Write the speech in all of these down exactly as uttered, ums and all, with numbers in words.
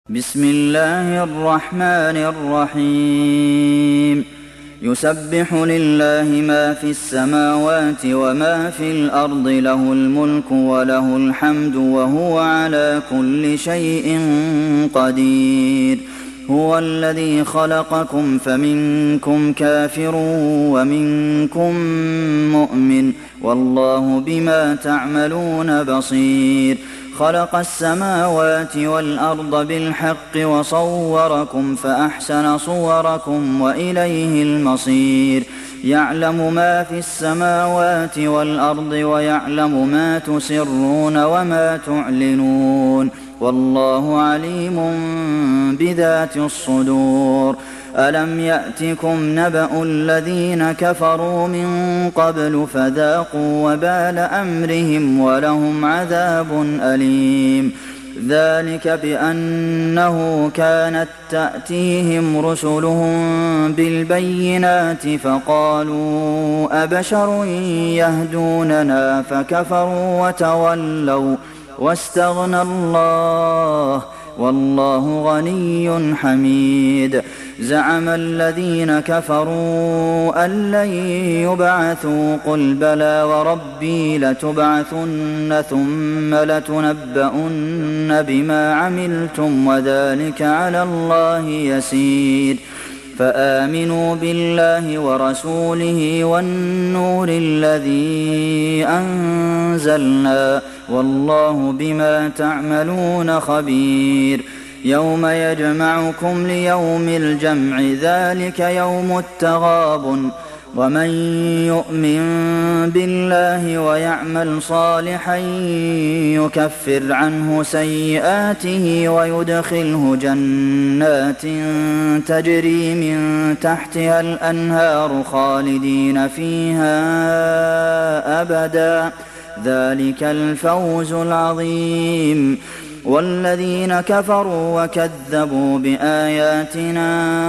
بسم الله الرحمن الرحيم يسبح لله ما في السماوات وما في الأرض له الملك وله الحمد وهو على كل شيء قدير هو الذي خلقكم فمنكم كافر ومنكم مؤمن والله بما تعملون بصير خلق السماوات والأرض بالحق وصوركم فأحسن صوركم وإليه المصير يعلم ما في السماوات والأرض ويعلم ما تسرون وما تعلنون والله عليم بذات الصدور ألم يأتكم نبأ الذين كفروا من قبل فذاقوا وبال أمرهم ولهم عذاب أليم ذلك بأنه كانت تأتيهم رسلهم بالبينات فقالوا أبشر يهدوننا فكفروا وتولوا واستغنى الله والله غني حميد زعم الذين كفروا أن لن يبعثوا قل بلى وربي لتبعثن ثم لتنبؤن بما عملتم وذلك على الله يسير فآمنوا بالله ورسوله والنور الذي أنزلنا والله بما تعملون خبير يوم يجمعكم ليوم الجمع ذلك يوم التغابن ومن يؤمن بالله ويعمل صالحا يكفر عنه سيئاته ويدخله جنات تجري من تحتها الأنهار خالدين فيها أبدا ذلك الفوز العظيم والذين كفروا وكذبوا بآياتنا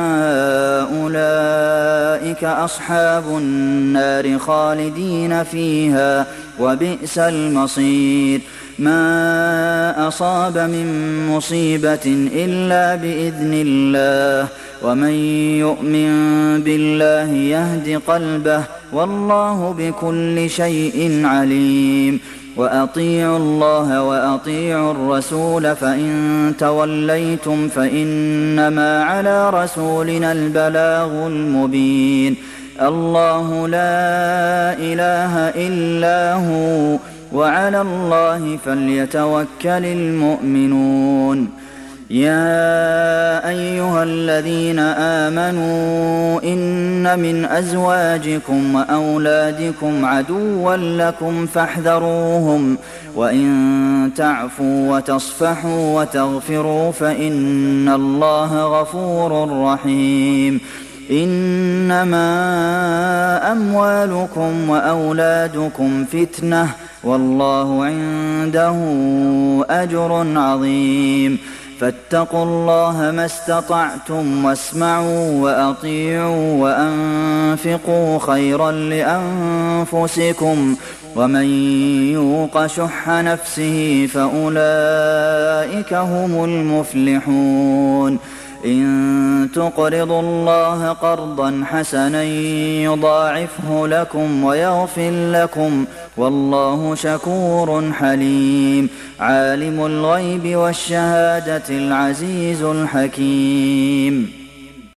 أولئك أصحاب النار خالدين فيها وبئس المصير ما أصاب من مصيبة إلا بإذن الله ومن يؤمن بالله يهد قلبه والله بكل شيء عليم وأطيعوا الله وأطيعوا الرسول فإن توليتم فإنما على رسولنا البلاغ المبين الله لا إله إلا هو وعلى الله فليتوكل المؤمنون يا أيها الذين آمنوا إن من أزواجكم وأولادكم عدوا لكم فاحذروهم وإن تعفوا وتصفحوا وتغفروا فإن الله غفور رحيم إنما أموالكم وأولادكم فتنة والله عنده أجر عظيم فاتقوا الله ما استطعتم واسمعوا وأطيعوا وأنفقوا خيرا لأنفسكم ومن يوق شح نفسه فأولئك هم المفلحون إن تقرضوا الله قرضا حسنا يضاعفه لكم ويغفر لكم والله شكور حليم عالم الغيب والشهادة العزيز الحكيم